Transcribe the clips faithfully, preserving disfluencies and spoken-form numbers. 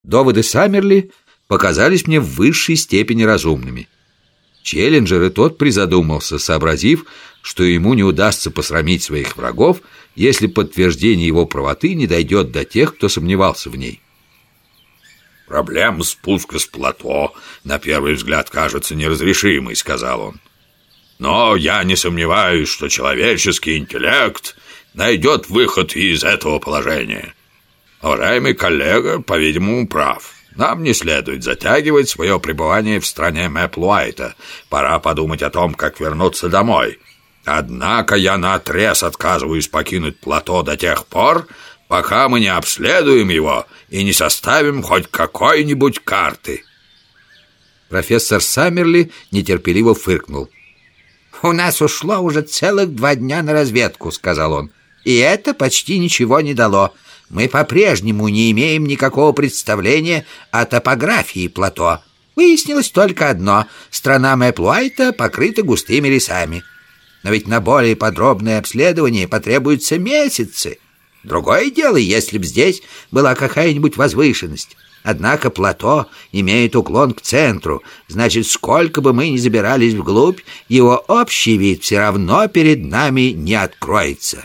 Доводы Саммерли показались мне в высшей степени разумными. Челленджер и тот призадумался, сообразив, что ему не удастся посрамить своих врагов, если подтверждение его правоты не дойдет до тех, кто сомневался в ней. «Проблема спуска с плато на первый взгляд кажется неразрешимой», — сказал он. «Но я не сомневаюсь, что человеческий интеллект найдет выход из этого положения. Уважаемый коллега, по-видимому, прав. Нам не следует затягивать свое пребывание в стране Мэпл-Уайта. Пора подумать о том, как вернуться домой. Однако я наотрез отказываюсь покинуть плато до тех пор, пока мы не обследуем его и не составим хоть какой-нибудь карты». Профессор Саммерли нетерпеливо фыркнул. «У нас ушло уже целых два дня на разведку», — сказал он. «И это почти ничего не дало. Мы по-прежнему не имеем никакого представления о топографии плато. Выяснилось только одно: страна Мэпл-Уайта покрыта густыми лесами. Но ведь на более подробное обследование потребуются месяцы. Другое дело, если б здесь была какая-нибудь возвышенность. Однако плато имеет уклон к центру. Значит, сколько бы мы ни забирались вглубь, его общий вид все равно перед нами не откроется».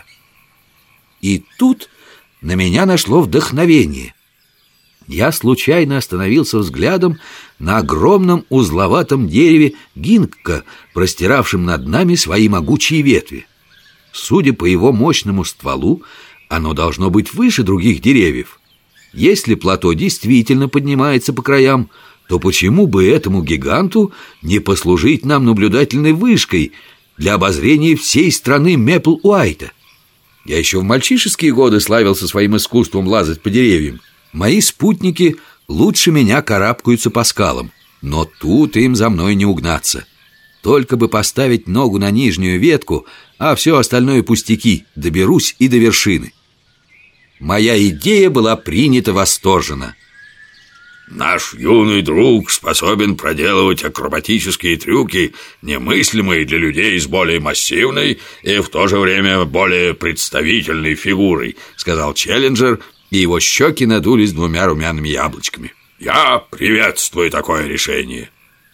И тут на меня нашло вдохновение. Я случайно остановился взглядом на огромном узловатом дереве гинкго, простиравшем над нами свои могучие ветви. Судя по его мощному стволу, оно должно быть выше других деревьев. Если плато действительно поднимается по краям, то почему бы этому гиганту не послужить нам наблюдательной вышкой для обозрения всей страны Мэпл-Уайта? Я еще в мальчишеские годы славился своим искусством лазать по деревьям. Мои спутники лучше меня карабкаются по скалам, но тут им за мной не угнаться. Только бы поставить ногу на нижнюю ветку, а все остальное пустяки, доберусь и до вершины. Моя идея была принята восторженно. «Наш юный друг способен проделывать акробатические трюки, немыслимые для людей с более массивной и в то же время более представительной фигурой», — сказал Челленджер, и его щеки надулись двумя румяными яблочками. «Я приветствую такое решение».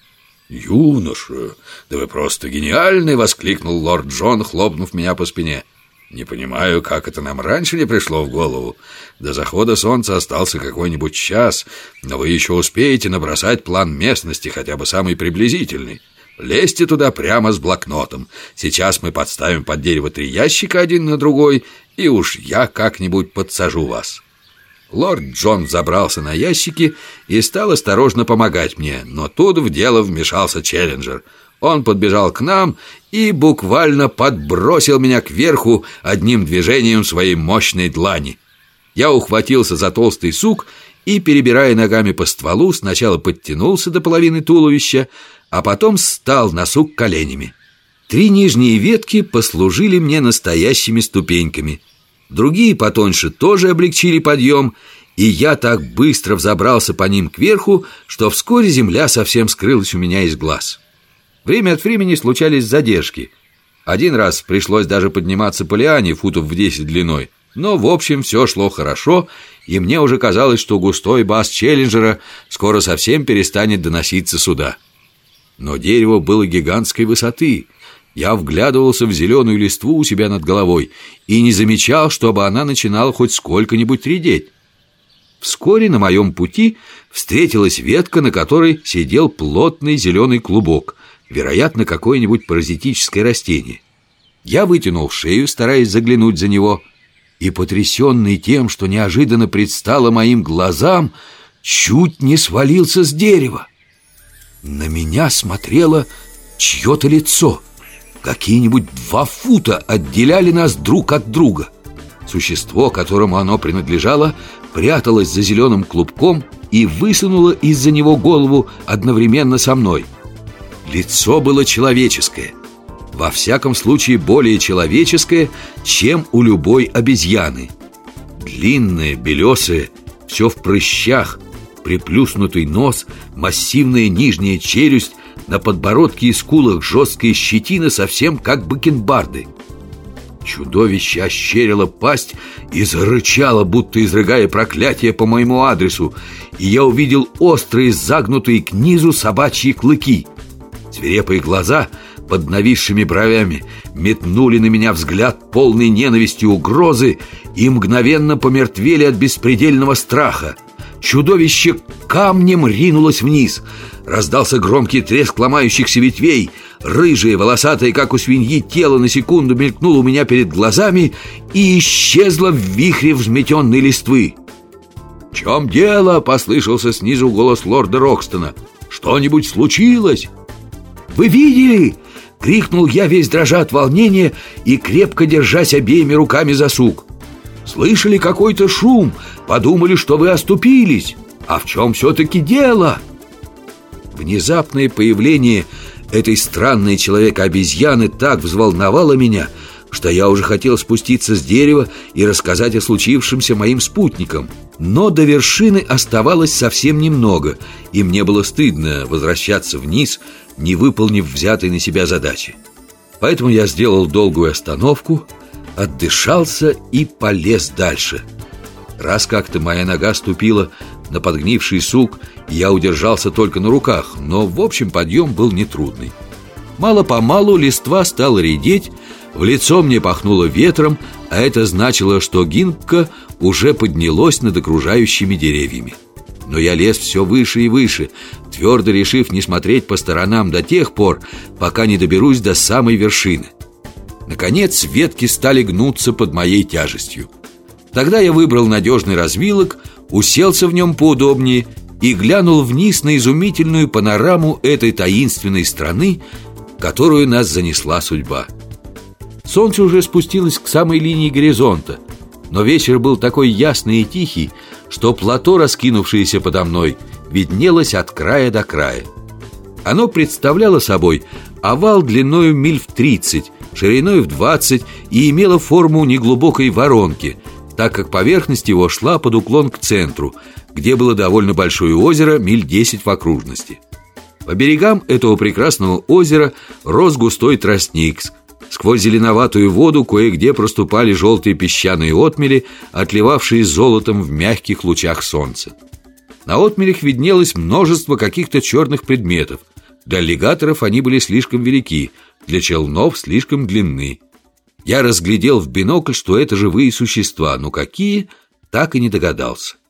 «Юноша, да вы просто гениальный!» — воскликнул лорд Джон, хлопнув меня по спине. «Не понимаю, как это нам раньше не пришло в голову. До захода солнца остался какой-нибудь час, но вы еще успеете набросать план местности, хотя бы самый приблизительный. Лезьте туда прямо с блокнотом. Сейчас мы подставим под дерево три ящика один на другой, и уж я как-нибудь подсажу вас». Лорд Джон забрался на ящики и стал осторожно помогать мне, но тут в дело вмешался Челленджер. Он подбежал к нам и буквально подбросил меня кверху одним движением своей мощной длани. Я ухватился за толстый сук и, перебирая ногами по стволу, сначала подтянулся до половины туловища, а потом встал на сук коленями. Три нижние ветки послужили мне настоящими ступеньками. Другие потоньше тоже облегчили подъем, и я так быстро взобрался по ним кверху, что вскоре земля совсем скрылась у меня из глаз. Время от времени случались задержки. Один раз пришлось даже подниматься по лиане футов в десять длиной, но в общем все шло хорошо, и мне уже казалось, что густой бас Челленджера скоро совсем перестанет доноситься сюда. Но дерево было гигантской высоты. Я вглядывался в зеленую листву у себя над головой и не замечал, чтобы она начинала хоть сколько-нибудь редеть. Вскоре на моем пути встретилась ветка, на которой сидел плотный зеленый клубок, вероятно, какое-нибудь паразитическое растение. Я вытянул шею, стараясь заглянуть за него, и, потрясенный тем, что неожиданно предстало моим глазам, чуть не свалился с дерева. На меня смотрело чье-то лицо. Какие-нибудь два фута отделяли нас друг от друга. Существо, которому оно принадлежало, пряталось за зеленым клубком и высунуло из-за него голову одновременно со мной. Лицо было человеческое. Во всяком случае, более человеческое, чем у любой обезьяны. Длинное, белесое, все в прыщах, приплюснутый нос, массивная нижняя челюсть, на подбородке и скулах жесткая щетина, совсем как бакенбарды. Чудовище ощерило пасть и зарычало, будто изрыгая проклятие по моему адресу, и я увидел острые, загнутые к низу собачьи клыки. Свирепые глаза под нависшими бровями метнули на меня взгляд полный ненависти и угрозы и мгновенно помертвели от беспредельного страха. Чудовище камнем ринулось вниз. Раздался громкий треск ломающихся ветвей. Рыжее, волосатое, как у свиньи, тело на секунду мелькнуло у меня перед глазами и исчезло в вихре взметенной листвы. «В чем дело?» — послышался снизу голос лорда Рокстона. «Что-нибудь случилось?» «Вы видели?» — крикнул я, весь дрожа от волнения и крепко держась обеими руками за сук. «Слышали какой-то шум, подумали, что вы оступились. А в чем все-таки дело?» Внезапное появление этой странной человека-обезьяны так взволновало меня, что я уже хотел спуститься с дерева и рассказать о случившемся моим спутникам. Но до вершины оставалось совсем немного, и мне было стыдно возвращаться вниз, не выполнив взятой на себя задачи. Поэтому я сделал долгую остановку, отдышался и полез дальше. Раз как-то моя нога ступила на подгнивший сук, и я удержался только на руках, но в общем подъем был нетрудный. Мало-помалу листва стала редеть, в лицо мне пахнуло ветром, а это значило, что Гинка уже поднялось над окружающими деревьями. Но я лез все выше и выше, твердо решив не смотреть по сторонам до тех пор, пока не доберусь до самой вершины. Наконец ветки стали гнуться под моей тяжестью. Тогда я выбрал надежный развилок, уселся в нем поудобнее и глянул вниз на изумительную панораму этой таинственной страны, в которую нас занесла судьба. Солнце уже спустилось к самой линии горизонта, но вечер был такой ясный и тихий, что плато, раскинувшееся подо мной, виднелось от края до края. Оно представляло собой овал длиною миль в тридцать, шириной в двадцать и имело форму неглубокой воронки, так как поверхность его шла под уклон к центру, где было довольно большое озеро, миль десять в окружности. По берегам этого прекрасного озера рос густой тростник. Сквозь зеленоватую воду кое-где проступали желтые песчаные отмели, отливавшие золотом в мягких лучах солнца. На отмелях виднелось множество каких-то черных предметов. Для аллигаторов они были слишком велики, для челнов слишком длинны. Я разглядел в бинокль, что это живые существа, но какие, так и не догадался.